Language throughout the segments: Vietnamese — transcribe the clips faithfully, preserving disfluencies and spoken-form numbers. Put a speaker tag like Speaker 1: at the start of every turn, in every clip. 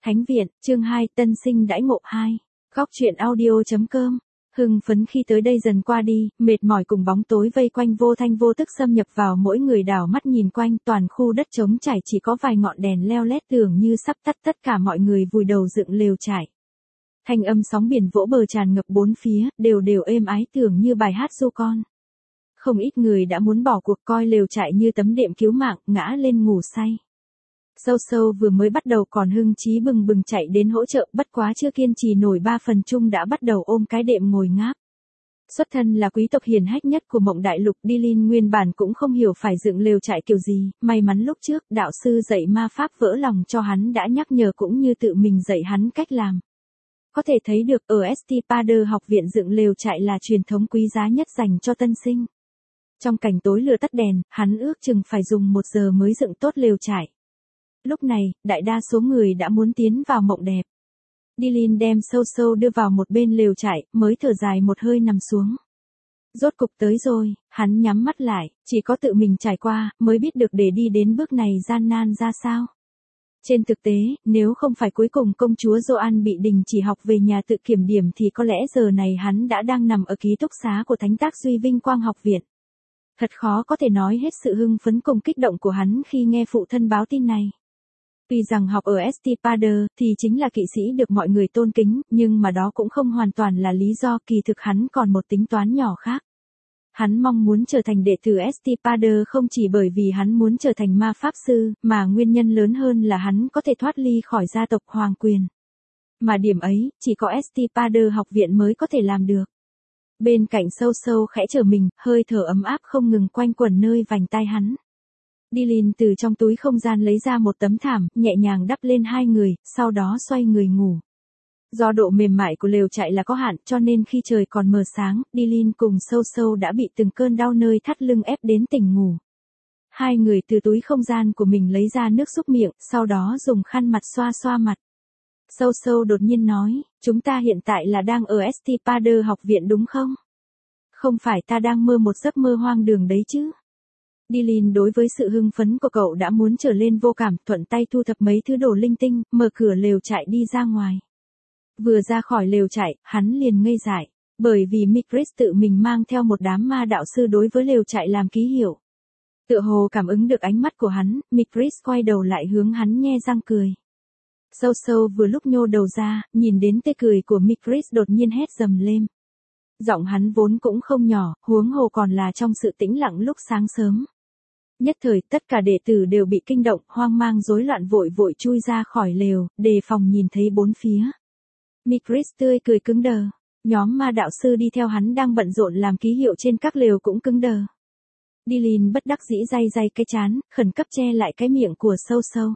Speaker 1: Thánh viện, chương hai, tân sinh đãi ngộ hai. Góc truyện audio.com. Hưng phấn khi tới đây dần qua đi, mệt mỏi cùng bóng tối vây quanh vô thanh vô tức xâm nhập vào mỗi người, đảo mắt nhìn quanh, toàn khu đất trống trải chỉ có vài ngọn đèn leo lét tưởng như sắp tắt, tất cả mọi người vùi đầu dựng lều trại. Thanh âm sóng biển vỗ bờ tràn ngập bốn phía, đều đều êm ái tưởng như bài hát ru con. Không ít người đã muốn bỏ cuộc, coi lều trại như tấm đệm cứu mạng, ngã lên ngủ say. Sâu sâu vừa mới bắt đầu còn hưng chí bừng bừng chạy đến hỗ trợ, bất quá chưa kiên trì nổi ba phần chung đã bắt đầu ôm cái đệm ngồi ngáp. Xuất thân là quý tộc hiền hách nhất của Mộng Đại Lục, Dilin nguyên bản cũng không hiểu phải dựng lều trại kiểu gì, may mắn lúc trước đạo sư dạy ma pháp vỡ lòng cho hắn đã nhắc nhở cũng như tự mình dạy hắn cách làm. Có thể thấy được ở Estipader học viện dựng lều trại là truyền thống quý giá nhất dành cho tân sinh. Trong cảnh tối lửa tắt đèn, hắn ước chừng phải dùng một giờ mới dựng tốt lều trại. Lúc này, đại đa số người đã muốn tiến vào mộng đẹp. Dilin đem sâu sâu đưa vào một bên lều trại, mới thở dài một hơi nằm xuống. Rốt cục tới rồi, hắn nhắm mắt lại, chỉ có tự mình trải qua, mới biết được để đi đến bước này gian nan ra sao. Trên thực tế, nếu không phải cuối cùng công chúa Joan bị đình chỉ học về nhà tự kiểm điểm thì có lẽ giờ này hắn đã đang nằm ở ký túc xá của Thánh Tác Duy Vinh Quang học viện. Thật khó có thể nói hết sự hưng phấn cùng kích động của hắn khi nghe phụ thân báo tin này. Tuy rằng học ở Estipader thì chính là kỵ sĩ được mọi người tôn kính, nhưng mà đó cũng không hoàn toàn là lý do, kỳ thực hắn còn một tính toán nhỏ khác. Hắn mong muốn trở thành đệ tử Estipader không chỉ bởi vì hắn muốn trở thành ma pháp sư, mà nguyên nhân lớn hơn là hắn có thể thoát ly khỏi gia tộc hoàng quyền. Mà điểm ấy, chỉ có Estipader học viện mới có thể làm được. Bên cạnh sâu sâu khẽ trở mình, hơi thở ấm áp không ngừng quanh quẩn nơi vành tai hắn. Dilin từ trong túi không gian lấy ra một tấm thảm, nhẹ nhàng đắp lên hai người, sau đó xoay người ngủ. Do độ mềm mại của lều trại là có hạn, cho nên khi trời còn mờ sáng, Dilin cùng sâu sâu đã bị từng cơn đau nơi thắt lưng ép đến tỉnh ngủ. Hai người từ túi không gian của mình lấy ra nước súc miệng, sau đó dùng khăn mặt xoa xoa mặt. Sâu sâu đột nhiên nói, chúng ta hiện tại là đang ở Estipader học viện đúng không? Không phải ta đang mơ một giấc mơ hoang đường đấy chứ? Dilin đối với sự hưng phấn của cậu đã muốn trở lên vô cảm, thuận tay thu thập mấy thứ đồ linh tinh, mở cửa lều trại đi ra ngoài. Vừa ra khỏi lều trại, hắn liền ngây dại, bởi vì Migris tự mình mang theo một đám ma đạo sư đối với lều trại làm ký hiệu. Tựa hồ cảm ứng được ánh mắt của hắn, Migris quay đầu lại hướng hắn nhe răng cười. Sâu sâu vừa lúc nhô đầu ra, nhìn đến tê cười của Migris đột nhiên hét dầm lên. Giọng hắn vốn cũng không nhỏ, huống hồ còn là trong sự tĩnh lặng lúc sáng sớm. Nhất thời tất cả đệ tử đều bị kinh động, hoang mang rối loạn vội vội chui ra khỏi lều, đề phòng nhìn thấy bốn phía. Migris tươi cười cứng đờ, nhóm ma đạo sư đi theo hắn đang bận rộn làm ký hiệu trên các lều cũng cứng đờ. Dilin bất đắc dĩ day day cái trán, khẩn cấp che lại cái miệng của sâu sâu.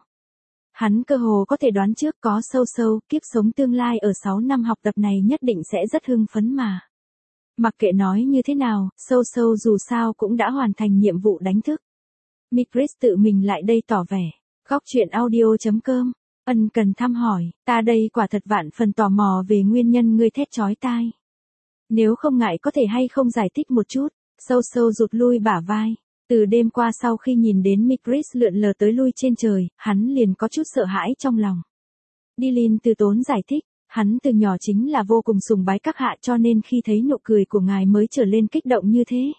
Speaker 1: Hắn cơ hồ có thể đoán trước có sâu sâu, kiếp sống tương lai ở sáu năm học tập này nhất định sẽ rất hưng phấn mà. Mặc kệ nói như thế nào, sâu sâu dù sao cũng đã hoàn thành nhiệm vụ đánh thức. Migris tự mình lại đây tỏ vẻ. Góc truyện audio.com. Ân cần thăm hỏi, ta đây quả thật vạn phần tò mò về nguyên nhân ngươi thét chói tai. Nếu không ngại có thể hay không giải thích một chút. Sâu sâu rụt lui bả vai. Từ đêm qua sau khi nhìn đến Migris lượn lờ tới lui trên trời, hắn liền có chút sợ hãi trong lòng. Dilin từ tốn giải thích. Hắn từ nhỏ chính là vô cùng sùng bái các hạ, cho nên khi thấy nụ cười của ngài mới trở lên kích động như thế.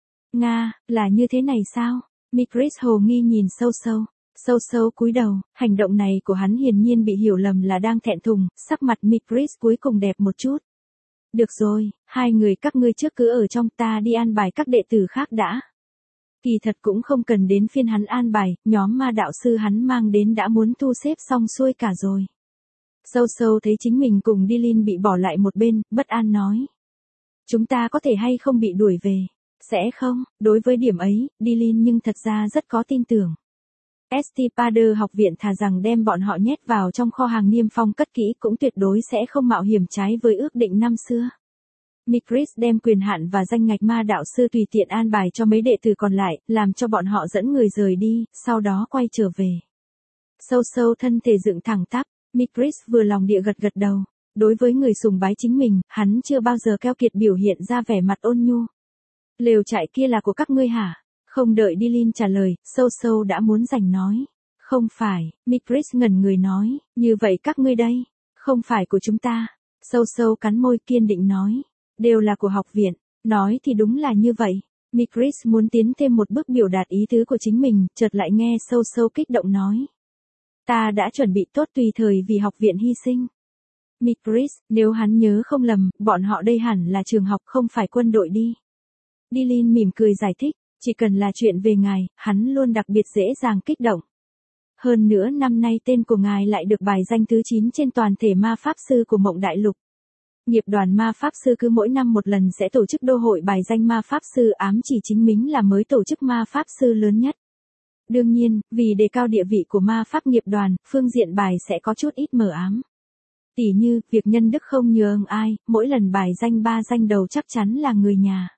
Speaker 1: Nga, là như thế này sao? Migris hồ nghi nhìn sâu sâu. Sâu sâu cúi đầu, hành động này của hắn hiển nhiên bị hiểu lầm là đang thẹn thùng, sắc mặt Migris cuối cùng đẹp một chút. Được rồi, hai người các ngươi trước cứ ở trong, ta đi an bài các đệ tử khác đã. Kỳ thật cũng không cần đến phiên hắn an bài, nhóm ma đạo sư hắn mang đến đã muốn thu xếp xong xuôi cả rồi. Sâu sâu thấy chính mình cùng Dilin bị bỏ lại một bên, bất an nói. Chúng ta có thể hay không bị đuổi về? Sẽ không, đối với điểm ấy, Dilin nhưng thật ra rất có tin tưởng. Estipader học viện thà rằng đem bọn họ nhét vào trong kho hàng niêm phong cất kỹ cũng tuyệt đối sẽ không mạo hiểm trái với ước định năm xưa. Migris đem quyền hạn và danh ngạch ma đạo sư tùy tiện an bài cho mấy đệ tử còn lại, làm cho bọn họ dẫn người rời đi, sau đó quay trở về. Sâu sâu thân thể dựng thẳng tắp. Migris vừa lòng địa gật gật đầu. Đối với người sùng bái chính mình, hắn chưa bao giờ keo kiệt biểu hiện ra vẻ mặt ôn nhu. Lều trại kia là của các ngươi hả? Không đợi Dilin trả lời, sâu sâu đã muốn giành nói. Không phải, Migris ngẩn người nói, như vậy các ngươi đây, không phải của chúng ta. Sâu sâu cắn môi kiên định nói, đều là của học viện. Nói thì đúng là như vậy. Migris muốn tiến thêm một bước biểu đạt ý tứ của chính mình, chợt lại nghe sâu sâu kích động nói. Ta đã chuẩn bị tốt tùy thời vì học viện hy sinh. Migris, nếu hắn nhớ không lầm, bọn họ đây hẳn là trường học không phải quân đội đi. Dylan mỉm cười giải thích, chỉ cần là chuyện về ngài, hắn luôn đặc biệt dễ dàng kích động. Hơn nữa năm nay tên của ngài lại được bài danh thứ chín trên toàn thể ma pháp sư của Mộng Đại Lục. Nghiệp đoàn ma pháp sư cứ mỗi năm một lần sẽ tổ chức đô hội bài danh ma pháp sư, ám chỉ chính mình là mới tổ chức ma pháp sư lớn nhất. Đương nhiên, vì đề cao địa vị của ma pháp nghiệp đoàn, phương diện bài sẽ có chút ít mờ ám. Tỉ như, việc nhân đức không nhường ai, mỗi lần bài danh ba danh đầu chắc chắn là người nhà.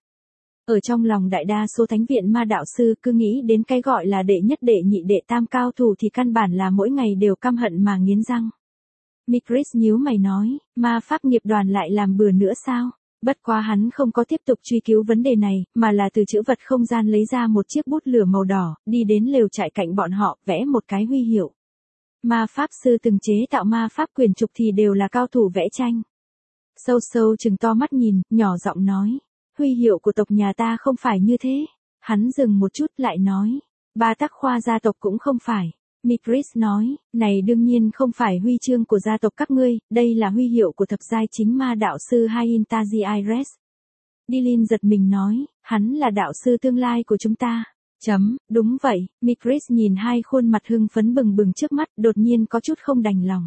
Speaker 1: Ở trong lòng đại đa số thánh viện ma đạo sư cứ nghĩ đến cái gọi là đệ nhất đệ nhị đệ tam cao thủ thì căn bản là mỗi ngày đều căm hận mà nghiến răng. Migris nhíu mày nói, ma pháp nghiệp đoàn lại làm bừa nữa sao? Bất quá hắn không có tiếp tục truy cứu vấn đề này, mà là từ chữ vật không gian lấy ra một chiếc bút lửa màu đỏ, đi đến lều trại cạnh bọn họ, vẽ một cái huy hiệu. Ma pháp sư từng chế tạo ma pháp quyền trục thì đều là cao thủ vẽ tranh. Sâu sâu trừng to mắt nhìn, nhỏ giọng nói, huy hiệu của tộc nhà ta không phải như thế. Hắn dừng một chút lại nói, ba tắc khoa gia tộc cũng không phải. Migris nói, này đương nhiên không phải huy chương của gia tộc các ngươi, đây là huy hiệu của thập giai chính ma đạo sư Hain Taji Aires. Dylan giật mình nói, hắn là đạo sư tương lai của chúng ta. Chấm, đúng vậy, Migris nhìn hai khuôn mặt hưng phấn bừng bừng trước mắt, đột nhiên có chút không đành lòng.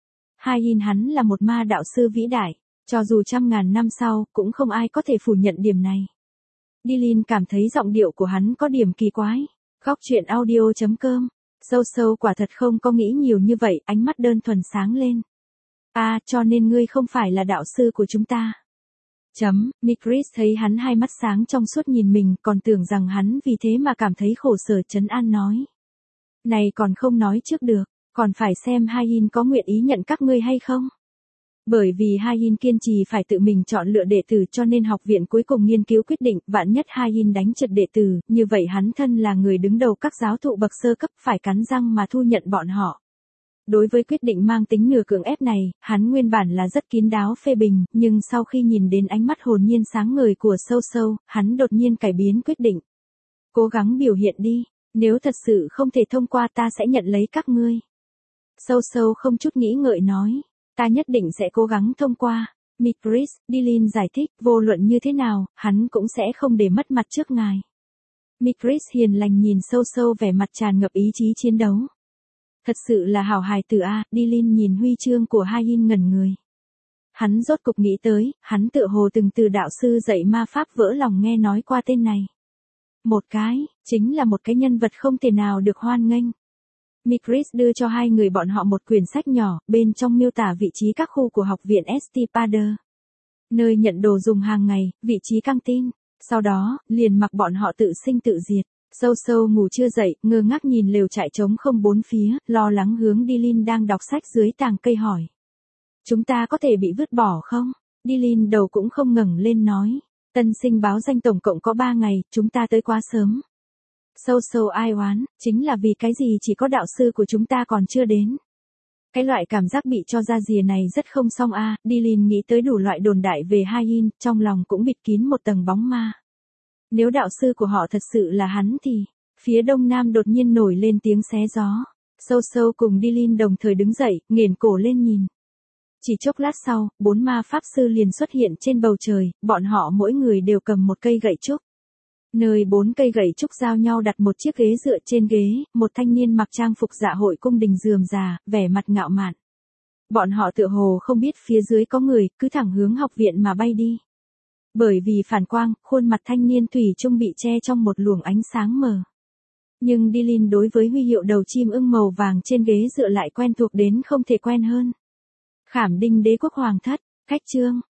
Speaker 1: Hain hắn là một ma đạo sư vĩ đại, cho dù trăm ngàn năm sau, cũng không ai có thể phủ nhận điểm này. Dylan cảm thấy giọng điệu của hắn có điểm kỳ quái. Góc truyện audio chấm com. Sâu sâu quả thật không có nghĩ nhiều như vậy, ánh mắt đơn thuần sáng lên. À, cho nên ngươi không phải là đạo sư của chúng ta. Chấm, Migris thấy hắn hai mắt sáng trong suốt nhìn mình, còn tưởng rằng hắn vì thế mà cảm thấy khổ sở, trấn an nói. Này còn không nói trước được, còn phải xem Hain có nguyện ý nhận các ngươi hay không. Bởi vì Hain kiên trì phải tự mình chọn lựa đệ tử cho nên học viện cuối cùng nghiên cứu quyết định, vạn nhất Hain đánh trật đệ tử, như vậy hắn thân là người đứng đầu các giáo thụ bậc sơ cấp phải cắn răng mà thu nhận bọn họ. Đối với quyết định mang tính nửa cưỡng ép này, hắn nguyên bản là rất kín đáo phê bình, nhưng sau khi nhìn đến ánh mắt hồn nhiên sáng ngời của sâu sâu, hắn đột nhiên cải biến quyết định. Cố gắng biểu hiện đi, nếu thật sự không thể thông qua ta sẽ nhận lấy các ngươi. Sâu sâu không chút nghĩ ngợi nói. Ta nhất định sẽ cố gắng thông qua. Migris, Dylan giải thích, vô luận như thế nào, hắn cũng sẽ không để mất mặt trước ngài. Migris hiền lành nhìn sâu sâu vẻ mặt tràn ngập ý chí chiến đấu. Thật sự là hảo hài tử a. Dylan nhìn huy chương của Hain ngẩn người. Hắn rốt cục nghĩ tới, hắn tựa hồ từng từ đạo sư dạy ma pháp vỡ lòng nghe nói qua tên này. Một cái, chính là một cái nhân vật không thể nào được hoan nghênh. Migris đưa cho hai người bọn họ một quyển sách nhỏ, bên trong miêu tả vị trí các khu của học viện Estipader. Nơi nhận đồ dùng hàng ngày, vị trí căng tin. Sau đó, liền mặc bọn họ tự sinh tự diệt. Sâu sâu ngủ chưa dậy, ngơ ngác nhìn lều trại trống không bốn phía, lo lắng hướng Dylan đang đọc sách dưới tàng cây hỏi. Chúng ta có thể bị vứt bỏ không? Dylan đầu cũng không ngẩng lên nói. Tân sinh báo danh tổng cộng có ba ngày, chúng ta tới quá sớm. Sâu sâu ai oán, chính là vì cái gì chỉ có đạo sư của chúng ta còn chưa đến. Cái loại cảm giác bị cho ra rìa này rất không xong a. À. Dylan nghĩ tới đủ loại đồn đại về Hain, trong lòng cũng bịt kín một tầng bóng ma. Nếu đạo sư của họ thật sự là hắn thì, phía đông nam đột nhiên nổi lên tiếng xé gió. Sâu sâu cùng Dylan đồng thời đứng dậy, nghển cổ lên nhìn. Chỉ chốc lát sau, bốn ma pháp sư liền xuất hiện trên bầu trời, bọn họ mỗi người đều cầm một cây gậy trúc. Nơi bốn cây gậy trúc giao nhau đặt một chiếc ghế dựa trên ghế, một thanh niên mặc trang phục dạ hội cung đình rườm rà, vẻ mặt ngạo mạn. Bọn họ tựa hồ không biết phía dưới có người, cứ thẳng hướng học viện mà bay đi. Bởi vì phản quang, khuôn mặt thanh niên thủy chung bị che trong một luồng ánh sáng mờ. Nhưng Dylan đối với huy hiệu đầu chim ưng màu vàng trên ghế dựa lại quen thuộc đến không thể quen hơn. Khảm đinh đế quốc hoàng thất, khách trương,